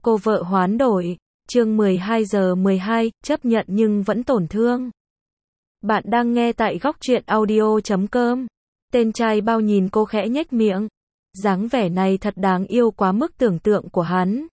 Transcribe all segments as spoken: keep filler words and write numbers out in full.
Cô vợ hoán đổi. Chương mười hai giờ mười hai, chấp nhận nhưng vẫn tổn thương. Bạn đang nghe tại góc truyện audio chấm com. Tên trai bao nhìn cô khẽ nhếch miệng. Dáng vẻ này thật đáng yêu quá mức tưởng tượng của hắn.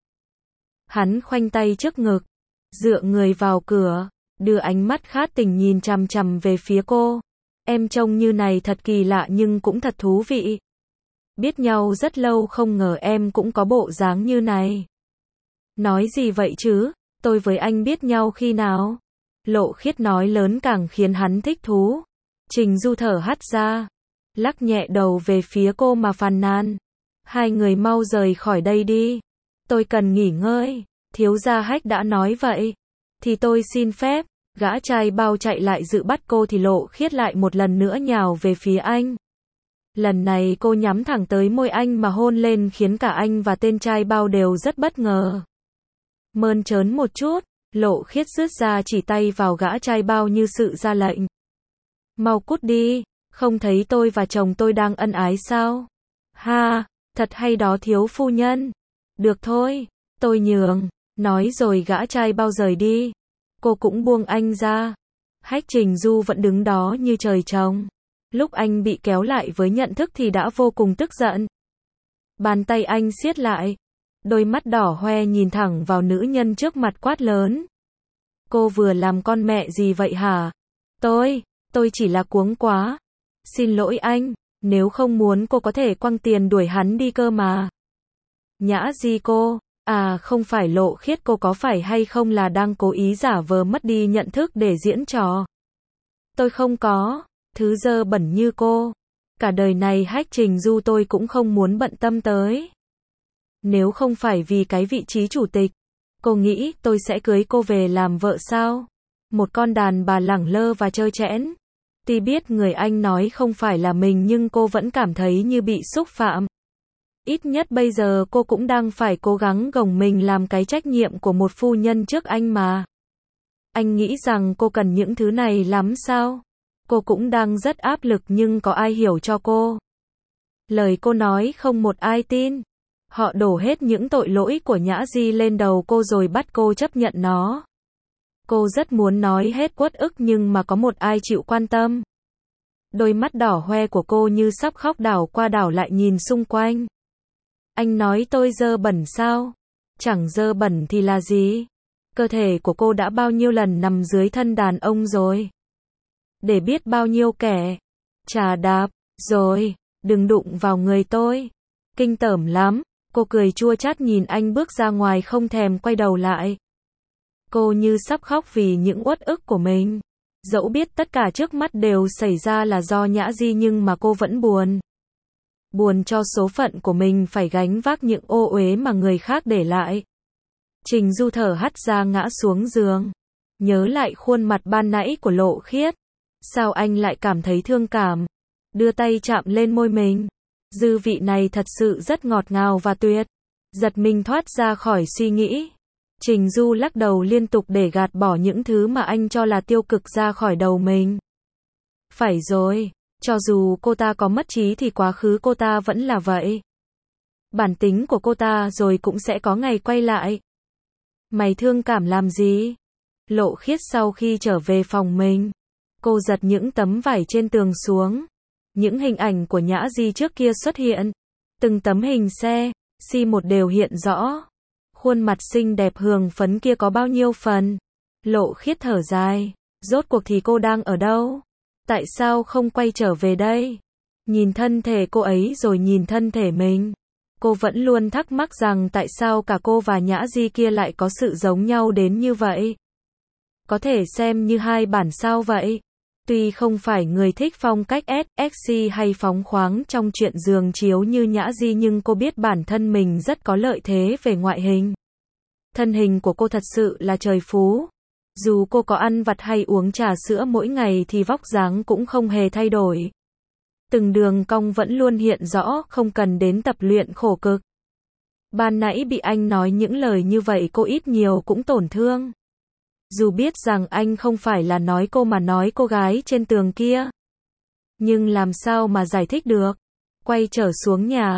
Hắn khoanh tay trước ngực, dựa người vào cửa, đưa ánh mắt khát tình nhìn chằm chằm về phía cô. Em trông như này thật kỳ lạ nhưng cũng thật thú vị. Biết nhau rất lâu không ngờ em cũng có bộ dáng như này. Nói gì vậy chứ, tôi với anh biết nhau khi nào? Lộ Khiết nói lớn càng khiến hắn thích thú. Trình Du thở hắt ra, lắc nhẹ đầu về phía cô mà phàn nàn. Hai người mau rời khỏi đây đi. Tôi cần nghỉ ngơi. Thiếu gia Hách đã nói vậy. Thì tôi xin phép. Gã trai bao chạy lại dự bắt cô thì Lộ Khiết lại một lần nữa nhào về phía anh. Lần này cô nhắm thẳng tới môi anh mà hôn lên khiến cả anh và tên trai bao đều rất bất ngờ. Mơn trớn một chút, Lộ Khiết rứt ra chỉ tay vào gã trai bao như sự ra lệnh. Mau cút đi, không thấy tôi và chồng tôi đang ân ái sao? Ha, thật hay đó thiếu phu nhân. Được thôi, tôi nhường, nói rồi gã trai bao rời đi. Cô cũng buông anh ra. Hách Trình Du vẫn đứng đó như trời trồng. Lúc anh bị kéo lại với nhận thức thì đã vô cùng tức giận. Bàn tay anh siết lại. Đôi mắt đỏ hoe nhìn thẳng vào nữ nhân trước mặt quát lớn. Cô vừa làm con mẹ gì vậy hả? Tôi, tôi chỉ là cuống quá. Xin lỗi anh, nếu không muốn cô có thể quăng tiền đuổi hắn đi cơ mà. Nhã Di cô, à không phải Lộ Khiết cô có phải hay không là đang cố ý giả vờ mất đi nhận thức để diễn trò? Tôi không có, thứ dơ bẩn như cô. Cả đời này Hách Trình Du tôi cũng không muốn bận tâm tới. Nếu không phải vì cái vị trí chủ tịch, cô nghĩ tôi sẽ cưới cô về làm vợ sao? Một con đàn bà lẳng lơ và trơ trẽn. Tuy biết người anh nói không phải là mình nhưng cô vẫn cảm thấy như bị xúc phạm. Ít nhất bây giờ cô cũng đang phải cố gắng gồng mình làm cái trách nhiệm của một phu nhân trước anh mà. Anh nghĩ rằng cô cần những thứ này lắm sao? Cô cũng đang rất áp lực nhưng có ai hiểu cho cô? Lời cô nói không một ai tin. Họ đổ hết những tội lỗi của Nhã Di lên đầu cô rồi bắt cô chấp nhận nó. Cô rất muốn nói hết uất ức nhưng mà có một ai chịu quan tâm. Đôi mắt đỏ hoe của cô như sắp khóc đảo qua đảo lại nhìn xung quanh. Anh nói tôi dơ bẩn sao? Chẳng dơ bẩn thì là gì? Cơ thể của cô đã bao nhiêu lần nằm dưới thân đàn ông rồi? Để biết bao nhiêu kẻ chà đạp, rồi, đừng đụng vào người tôi. Kinh tởm lắm. Cô cười chua chát nhìn anh bước ra ngoài không thèm quay đầu lại. Cô như sắp khóc vì những uất ức của mình. Dẫu biết tất cả trước mắt đều xảy ra là do Nhã Di nhưng mà cô vẫn buồn. Buồn cho số phận của mình phải gánh vác những ô uế mà người khác để lại. Trình Du thở hắt ra ngã xuống giường. Nhớ lại khuôn mặt ban nãy của Lộ Khiết. Sao anh lại cảm thấy thương cảm? Đưa tay chạm lên môi mình. Dư vị này thật sự rất ngọt ngào và tuyệt. Giật mình thoát ra khỏi suy nghĩ. Trình Du lắc đầu liên tục để gạt bỏ những thứ mà anh cho là tiêu cực ra khỏi đầu mình. Phải rồi, cho dù cô ta có mất trí thì quá khứ cô ta vẫn là vậy. Bản tính của cô ta rồi cũng sẽ có ngày quay lại. Mày thương cảm làm gì? Lộ Khiết sau khi trở về phòng mình. Cô giật những tấm vải trên tường xuống. Những hình ảnh của Nhã Di trước kia xuất hiện. Từng tấm hình xe, xê một đều hiện rõ. Khuôn mặt xinh đẹp hường phấn kia có bao nhiêu phần. Lộ Khiết thở dài. Rốt cuộc thì cô đang ở đâu? Tại sao không quay trở về đây? Nhìn thân thể cô ấy rồi nhìn thân thể mình. Cô vẫn luôn thắc mắc rằng tại sao cả cô và Nhã Di kia lại có sự giống nhau đến như vậy. Có thể xem như hai bản sao vậy. Tuy không phải người thích phong cách sexy hay phóng khoáng trong chuyện giường chiếu như Nhã Di nhưng cô biết bản thân mình rất có lợi thế về ngoại hình. Thân hình của cô thật sự là trời phú. Dù cô có ăn vặt hay uống trà sữa mỗi ngày thì vóc dáng cũng không hề thay đổi. Từng đường cong vẫn luôn hiện rõ, không cần đến tập luyện khổ cực. Ban nãy bị anh nói những lời như vậy cô ít nhiều cũng tổn thương. Dù biết rằng anh không phải là nói cô mà nói cô gái trên tường kia. Nhưng làm sao mà giải thích được? Quay trở xuống nhà,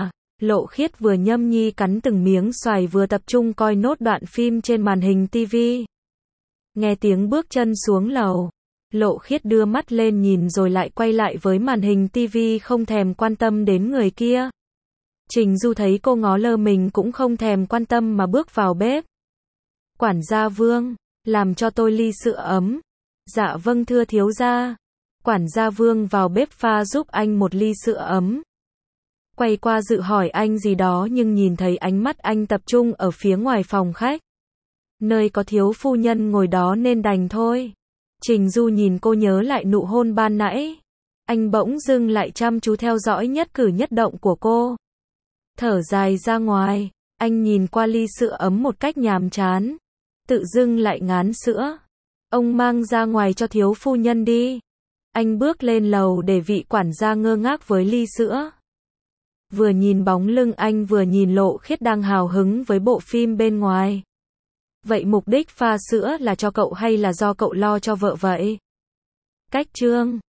Lộ Khiết vừa nhâm nhi cắn từng miếng xoài vừa tập trung coi nốt đoạn phim trên màn hình tivi. Nghe tiếng bước chân xuống lầu, Lộ Khiết đưa mắt lên nhìn rồi lại quay lại với màn hình tivi không thèm quan tâm đến người kia. Trình Du thấy cô ngó lơ mình cũng không thèm quan tâm mà bước vào bếp. Quản gia Vương, làm cho tôi ly sữa ấm. Dạ vâng thưa thiếu gia. Quản gia Vương vào bếp pha giúp anh một ly sữa ấm. Quay qua dự hỏi anh gì đó nhưng nhìn thấy ánh mắt anh tập trung ở phía ngoài phòng khách. Nơi có thiếu phu nhân ngồi đó nên đành thôi. Trình Du nhìn cô nhớ lại nụ hôn ban nãy. Anh bỗng dưng lại chăm chú theo dõi nhất cử nhất động của cô. Thở dài ra ngoài, anh nhìn qua ly sữa ấm một cách nhàm chán. Tự dưng lại ngán sữa. Ông mang ra ngoài cho thiếu phu nhân đi. Anh bước lên lầu để vị quản gia ngơ ngác với ly sữa. Vừa nhìn bóng lưng anh vừa nhìn Lộ Khiết đang hào hứng với bộ phim bên ngoài. Vậy mục đích pha sữa là cho cậu hay là do cậu lo cho vợ vậy? Cách chương